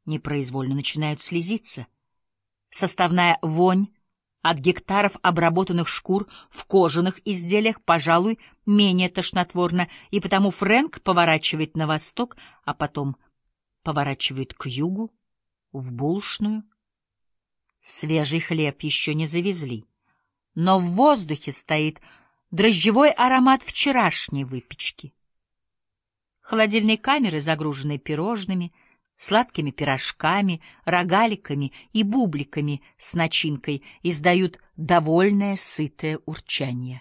непроизвольно начинают слезиться. Составная вонь от гектаров обработанных шкур в кожаных изделиях, пожалуй, менее тошнотворна, и потому Фрэнк поворачивает на восток, а потом поворачивает к югу, в булочную. Свежий хлеб еще не завезли, но в воздухе стоит дрожжевой аромат вчерашней выпечки. Холодильные камеры, загруженные пирожными, сладкими пирожками, рогаликами и бубликами с начинкой, издают довольное, сытое урчание.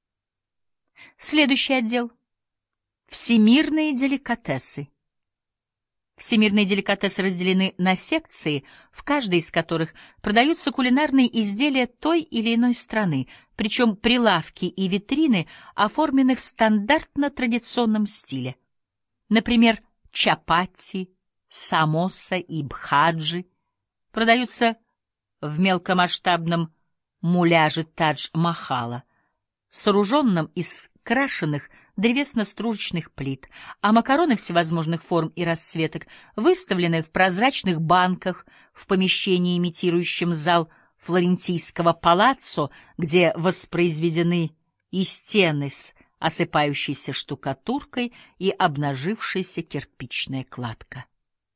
Следующий отдел — всемирные деликатесы. Всемирные деликатесы разделены на секции, в каждой из которых продаются кулинарные изделия той или иной страны, причем прилавки и витрины оформлены в стандартно-традиционном стиле. Например, чапати, самоса и бхаджи продаются в мелкомасштабном муляже Тадж-Махала, сооруженном из крашеных древесно-стружечных плит, а макароны всевозможных форм и расцветок выставлены в прозрачных банках в помещении, имитирующем зал флорентийского палаццо, где воспроизведены и стены с осыпающейся штукатуркой и обнажившаяся кирпичная кладка.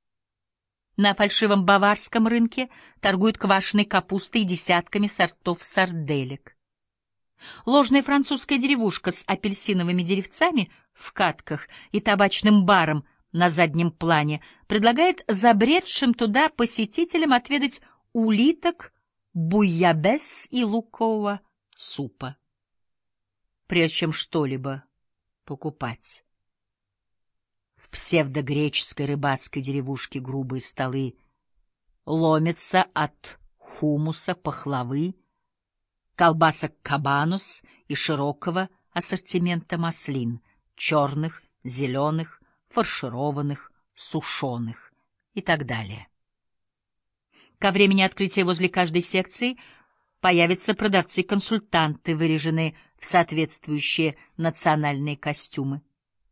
На фальшивом баварском рынке торгуют квашеной капустой и десятками сортов сарделек. Ложная французская деревушка с апельсиновыми деревцами в катках и табачным баром на заднем плане предлагает забредшим туда посетителям отведать улиток, буйябес и лукового супа, прежде чем что-либо покупать. В псевдогреческой рыбацкой деревушке грубые столы ломятся от хумуса, пахлавы, колбасок кабанос и широкого ассортимента маслин — черных, зеленых, фаршированных, сушеных и так далее. Ко времени открытия возле каждой секции появятся продавцы-консультанты, выряженные в соответствующие национальные костюмы.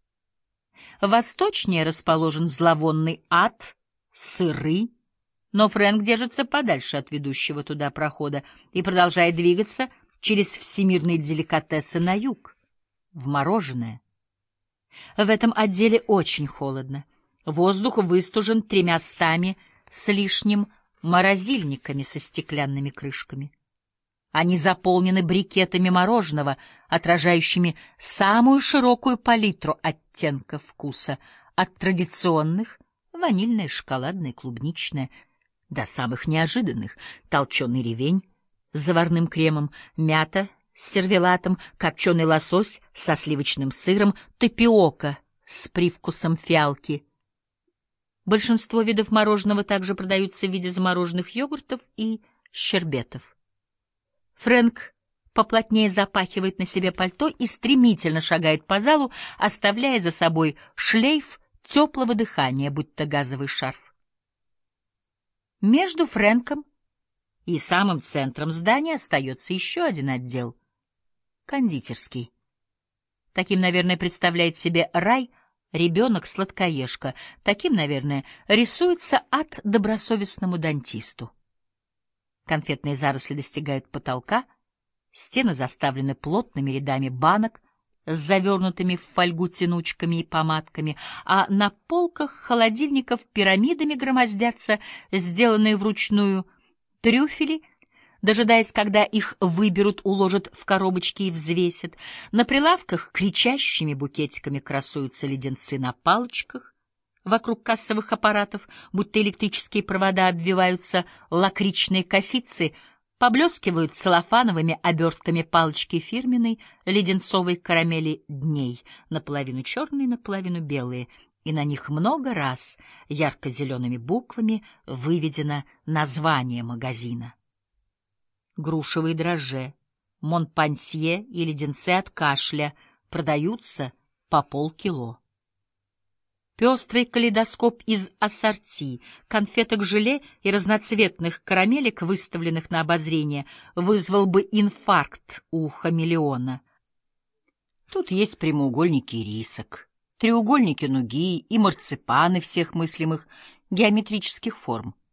Восточнее расположен зловонный ад, сыры, но Фрэнк держится подальше от ведущего туда прохода и продолжает двигаться через всемирные деликатесы на юг, в мороженое. В этом отделе очень холодно. Воздух выстужен 300 с лишним морозильниками со стеклянными крышками. Они заполнены брикетами мороженого, отражающими самую широкую палитру оттенков вкуса, от традиционных — ванильное, шоколадное, клубничное — до самых неожиданных — толченый ревень с заварным кремом, мята с сервелатом, копченый лосось со сливочным сыром, тапиока с привкусом фиалки. Большинство видов мороженого также продаются в виде замороженных йогуртов и щербетов. Фрэнк поплотнее запахивает на себе пальто и стремительно шагает по залу, оставляя за собой шлейф теплого дыхания, будто газовый шарф. Между Фрэнком и самым центром здания остается еще один отдел — кондитерский. Таким, наверное, представляет себе рай ребенок-сладкоежка. Таким, наверное, рисуется ад добросовестному дантисту. Конфетные заросли достигают потолка, стены заставлены плотными рядами банок с завернутыми в фольгу тянучками и помадками, а на полках холодильников пирамидами громоздятся сделанные вручную трюфели, дожидаясь, когда их выберут, уложат в коробочки и взвесят. На прилавках кричащими букетиками красуются леденцы на палочках. Вокруг кассовых аппаратов, будто электрические провода, обвиваются лакричные косицы, поблескивают целлофановыми обертками палочки фирменной леденцовой карамели «Дней», наполовину черные, наполовину белые, и на них много раз ярко-зелеными буквами выведено название магазина. Грушевые дрожжи, монпансье и леденцы от кашля продаются по полкило. Пестрый калейдоскоп из ассорти, конфеток-желе и разноцветных карамелек, выставленных на обозрение, вызвал бы инфаркт у хамелеона. Тут есть прямоугольники ирисок, треугольники нуги и марципаны всех мыслимых геометрических форм.